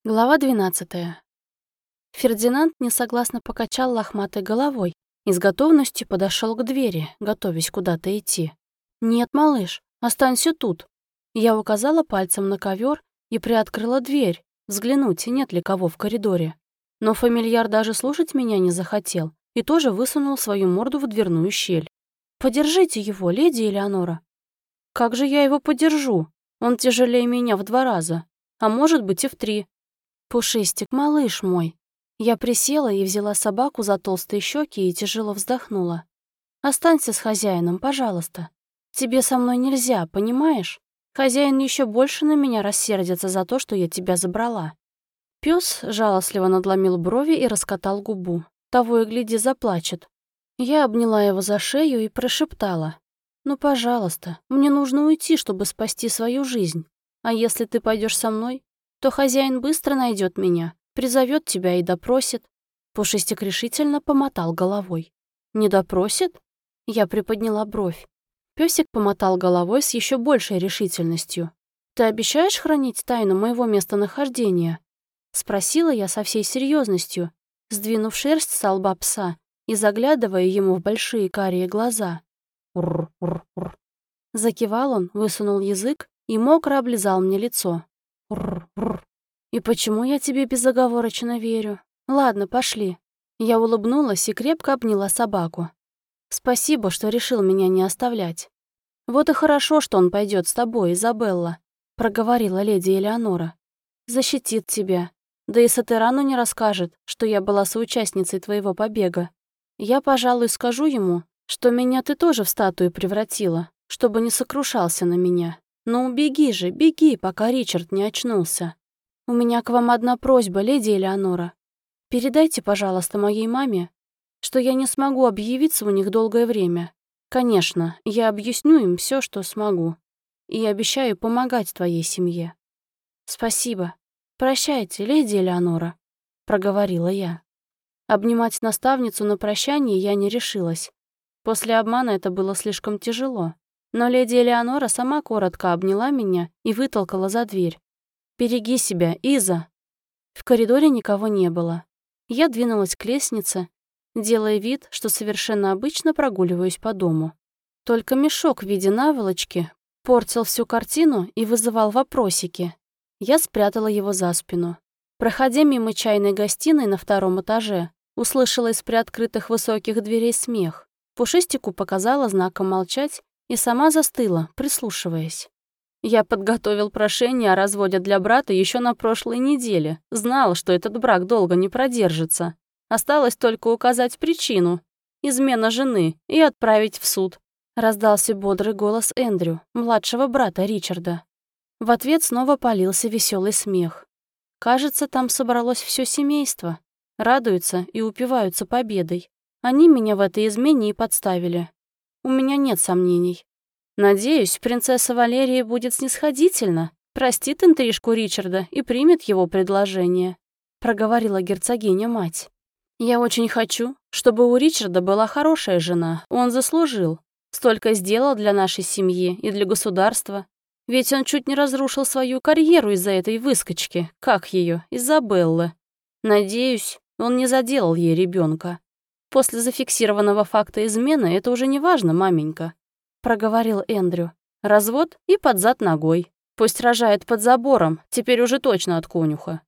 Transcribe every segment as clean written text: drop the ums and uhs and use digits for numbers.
Глава 12. Фердинанд несогласно покачал лохматой головой и с готовностью подошел к двери, готовясь куда-то идти. «Нет, малыш, останься тут». Я указала пальцем на ковер и приоткрыла дверь, взглянуть, нет ли кого в коридоре. Но фамильяр даже слушать меня не захотел и тоже высунул свою морду в дверную щель. «Подержите его, леди Элеонора». «Как же я его подержу? Он тяжелее меня в 2 раза, а может быть и в 3. «Пушистик, малыш мой». Я присела и взяла собаку за толстые щеки и тяжело вздохнула. «Останься с хозяином, пожалуйста. Тебе со мной нельзя, понимаешь? Хозяин еще больше на меня рассердится за то, что я тебя забрала». Пес жалостливо надломил брови и раскатал губу. Того и гляди, заплачет. Я обняла его за шею и прошептала. «Ну, пожалуйста, мне нужно уйти, чтобы спасти свою жизнь. А если ты пойдешь со мной, то хозяин быстро найдет меня, призовет тебя и допросит». Пушистик решительно помотал головой. «Не допросит?» Я приподняла бровь. Песик помотал головой с еще большей решительностью. «Ты обещаешь хранить тайну моего местонахождения?» Спросила я со всей серьезностью, сдвинув шерсть со лба пса и заглядывая ему в большие карие глаза. «Ур-ур-ур». Закивал он, высунул язык и мокро облизал мне лицо. «Ур-ур. И почему я тебе безоговорочно верю? Ладно, пошли». Я улыбнулась и крепко обняла собаку. «Спасибо, что решил меня не оставлять». «Вот и хорошо, что он пойдет с тобой, Изабелла», — проговорила леди Элеонора. «Защитит тебя. Да и Сатерану не расскажет, что я была соучастницей твоего побега. Я, пожалуй, скажу ему, что меня ты тоже в статую превратила, чтобы не сокрушался на меня. Ну, беги же, беги, пока Ричард не очнулся. У меня к вам одна просьба, леди Элеонора. Передайте, пожалуйста, моей маме, что я не смогу объявиться у них долгое время. Конечно, я объясню им все, что смогу. И обещаю помогать твоей семье». «Спасибо. Прощайте, леди Элеонора», — проговорила я. Обнимать наставницу на прощание я не решилась. После обмана это было слишком тяжело. Но леди Элеонора сама коротко обняла меня и вытолкала за дверь. «Береги себя, Иза!» В коридоре никого не было. Я двинулась к лестнице, делая вид, что совершенно обычно прогуливаюсь по дому. Только мешок в виде наволочки портил всю картину и вызывал вопросики. Я спрятала его за спину. Проходя мимо чайной гостиной на 2-м этаже, услышала из приоткрытых высоких дверей смех. Пушистику показала знаком молчать и сама застыла, прислушиваясь. Я подготовил прошение о разводе для брата еще на прошлой неделе. Знал, что этот брак долго не продержится. Осталось только указать причину — измена жены, и отправить в суд. Раздался бодрый голос Эндрю, младшего брата Ричарда. В ответ снова полился веселый смех. Кажется, там собралось все семейство. Радуются и упиваются победой. Они меня в этой измене и подставили. У меня нет сомнений. Надеюсь, принцесса Валерия будет снисходительна, простит интрижку Ричарда и примет его предложение», — проговорила герцогиня-мать. «Я очень хочу, чтобы у Ричарда была хорошая жена, он заслужил. Столько сделал для нашей семьи и для государства. Ведь он чуть не разрушил свою карьеру из-за этой выскочки, как ее, Изабеллы. Надеюсь, он не заделал ей ребенка. После зафиксированного факта измены это уже не важно, маменька», — проговорил Эндрю. «Развод и под зад ногой. Пусть рожает под забором, теперь уже точно от конюха».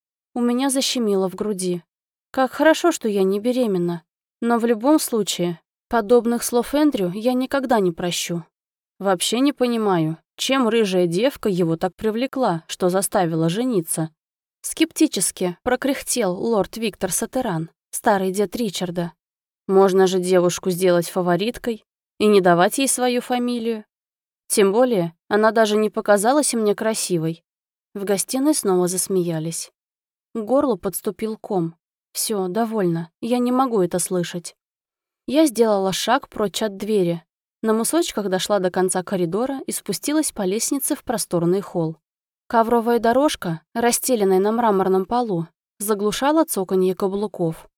У меня защемило в груди. Как хорошо, что я не беременна. Но в любом случае, подобных слов Эндрю я никогда не прощу. Вообще не понимаю, чем рыжая девка его так привлекла, что заставила жениться. Скептически прокряхтел лорд Виктор Сатеран, старый дед Ричарда. Можно же девушку сделать фавориткой и не давать ей свою фамилию. Тем более, она даже не показалась мне красивой. В гостиной снова засмеялись. К горлу подступил ком. Все, довольно, я не могу это слышать. Я сделала шаг прочь от двери. На мысочках дошла до конца коридора и спустилась по лестнице в просторный холл. Ковровая дорожка, расстеленная на мраморном полу, заглушала цоканье каблуков.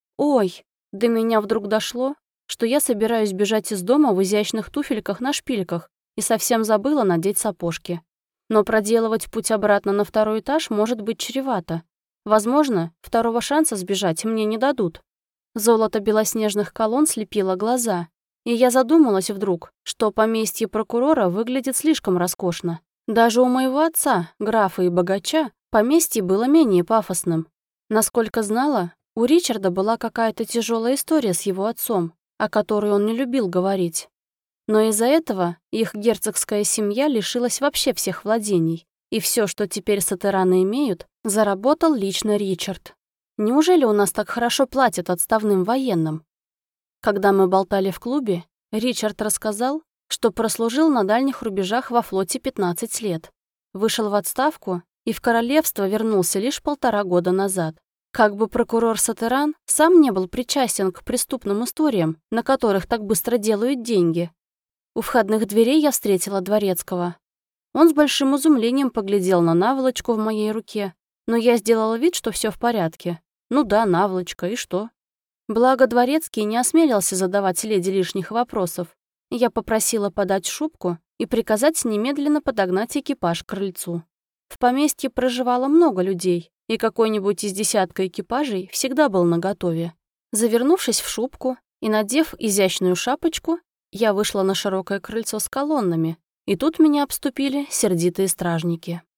Ой, до меня вдруг дошло, что я собираюсь бежать из дома в изящных туфельках на шпильках и совсем забыла надеть сапожки. Но проделывать путь обратно на второй этаж может быть чревато. Возможно, второго шанса сбежать мне не дадут. Золото белоснежных колонн слепило глаза, и я задумалась вдруг, что поместье прокурора выглядит слишком роскошно. Даже у моего отца, графа и богача, поместье было менее пафосным. Насколько знала, у Ричарда была какая-то тяжелая история с его отцом, о которой он не любил говорить. Но из-за этого их герцогская семья лишилась вообще всех владений, и все, что теперь сатераны имеют, заработал лично Ричард. Неужели у нас так хорошо платят отставным военным? Когда мы болтали в клубе, Ричард рассказал, что прослужил на дальних рубежах во флоте 15 лет, вышел в отставку и в королевство вернулся лишь 1,5 года назад. Как бы прокурор Сатеран сам не был причастен к преступным историям, на которых так быстро делают деньги. У входных дверей я встретила дворецкого. Он с большим изумлением поглядел на наволочку в моей руке, но я сделала вид, что все в порядке. Ну да, наволочка, и что? Благо дворецкий не осмелился задавать леди лишних вопросов. Я попросила подать шубку и приказать немедленно подогнать экипаж к крыльцу. В поместье проживало много людей, и какой-нибудь из десятка экипажей всегда был наготове. Завернувшись в шубку и надев изящную шапочку, я вышла на широкое крыльцо с колоннами, и тут меня обступили сердитые стражники.